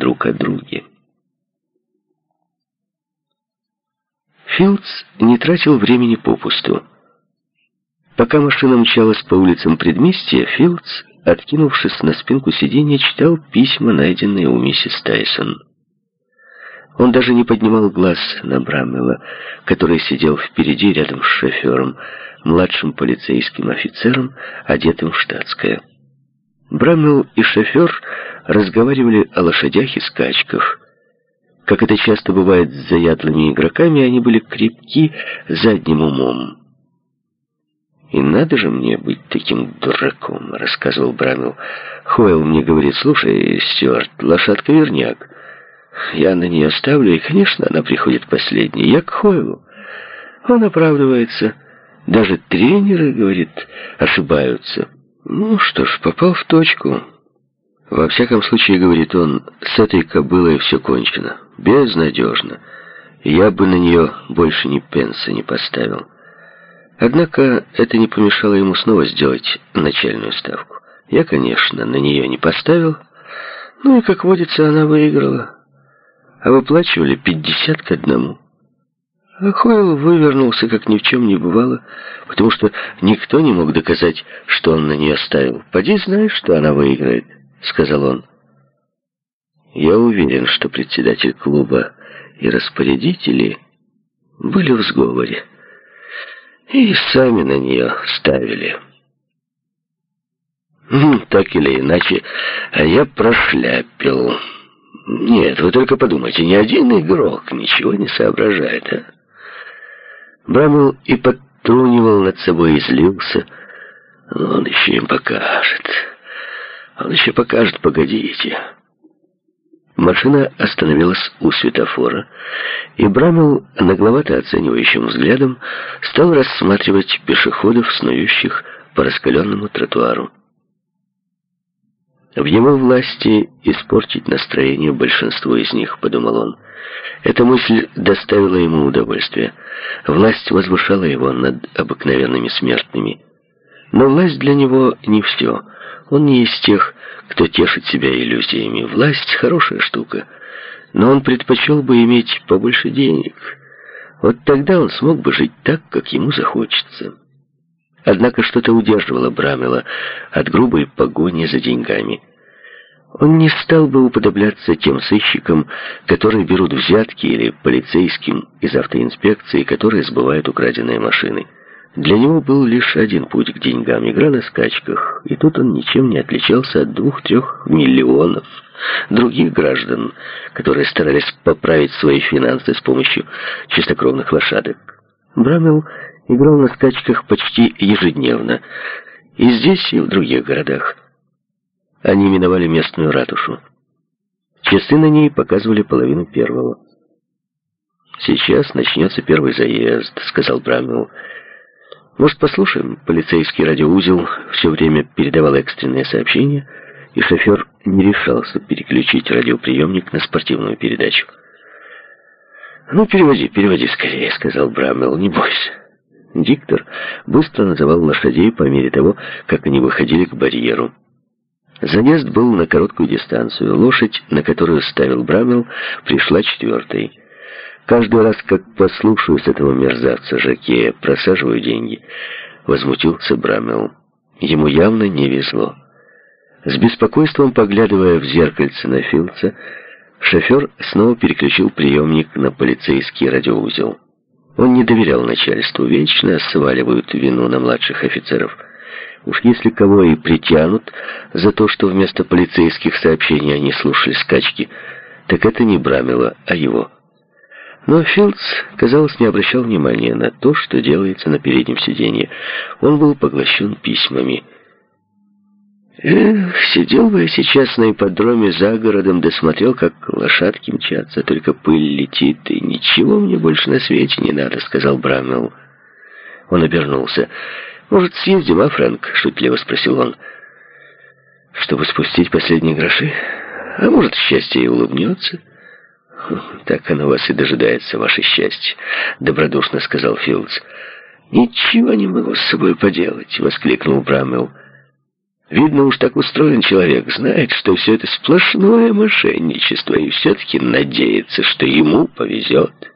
друг о друге. Филдс не тратил времени попусту. Пока машина мчалась по улицам предместья, Филдс, откинувшись на спинку сиденья, читал письма, найденные у миссис Тайсон. Он даже не поднимал глаз на Браммела, который сидел впереди рядом с шофером, младшим полицейским офицером, одетым в штатское. Браммел и шофер разговаривали о лошадях и скачках. Как это часто бывает с заядлыми игроками, они были крепки задним умом. «И надо же мне быть таким дураком», — рассказывал Браммел. «Хойл мне говорит: слушай, Стюарт, лошадка верняк. Я на нее ставлю, и, конечно, она приходит последней. Я к Хойлу. Он оправдывается. Даже тренеры, говорит, ошибаются. Ну что ж, попал в точку. Во всяком случае, говорит он, с этой кобылой все кончено. Безнадежно. Я бы на нее больше ни пенса не поставил». Однако это не помешало ему снова сделать начальную ставку. Я, конечно, на нее не поставил. Ну и, как водится, она выиграла. А выплачивали 50-1. А Хойл вывернулся, как ни в чем не бывало, потому что никто не мог доказать, что он на нее ставил. «Поди знаешь, что она выиграет», — сказал он. Я уверен, что председатель клуба и распорядители были в сговоре и сами на нее ставили. Так или иначе, а я прошляпил. Нет, вы только подумайте, ни один игрок ничего не соображает, а? Браммел и подтрунивал над собой, и злился. Но он еще им покажет. Он еще покажет, погодите. Машина остановилась у светофора, и Браммел нагловато оценивающим взглядом стал рассматривать пешеходов, снующих по раскаленному тротуару. В его власти испортить настроение большинству из них, подумал он. Эта мысль доставила ему удовольствие. Власть возвышала его над обыкновенными смертными. Но власть для него не все. Он не из тех, кто тешит себя иллюзиями. Власть — хорошая штука, но он предпочел бы иметь побольше денег. Вот тогда он смог бы жить так, как ему захочется. Однако что-то удерживало Браммела от грубой погони за деньгами. Он не стал бы уподобляться тем сыщикам, которые берут взятки, или полицейским из автоинспекции, которые сбывают украденные машины. Для него был лишь один путь к деньгам — игра на скачках, и тут он ничем не отличался от 2-3 миллионов других граждан, которые старались поправить свои финансы с помощью чистокровных лошадок. Браммел играл на скачках почти ежедневно, и здесь, и в других городах. Они миновали местную ратушу. Часы на ней показывали 1:30. «Сейчас начнется первый заезд», — сказал Браммел. «Может, послушаем?» Полицейский радиоузел все время передавал экстренные сообщения, и шофер не решался переключить радиоприемник на спортивную передачу. «Ну, переводи скорее», — сказал Браммел, — «не бойся». Диктор быстро называл лошадей по мере того, как они выходили к барьеру. Заезд был на короткую дистанцию. Лошадь, на которую ставил Браммел, пришла 4-й. «Каждый раз, как послушаюсь этого мерзавца-жокея, просаживаю деньги», — возмутился Браммел. Ему явно не везло. С беспокойством поглядывая в зеркальце на Филдса, шофер снова переключил приемник на полицейский радиоузел. Он не доверял начальству, вечно сваливают вину на младших офицеров. Уж если кого и притянут за то, что вместо полицейских сообщений они слушали скачки, так это не Браммела, а его. Но Филдс, казалось, не обращал внимания на то, что делается на переднем сиденье. Он был поглощен письмами. «Эх, сидел бы я сейчас на ипподроме за городом, да смотрел, как лошадки мчатся, только пыль летит, и ничего мне больше на свете не надо», — сказал Браммел. Он обернулся. «Может, съездим, а, Фрэнк?» — шутливо спросил он. «Чтобы спустить последние гроши? А может, счастье и улыбнется?» «Так оно вас и дожидается, ваше счастье», — добродушно сказал Филдс. «Ничего не могу с собой поделать», — воскликнул Браммел. Видно, уж так устроен человек, знает, что все это сплошное мошенничество, и все-таки надеется, что ему повезет.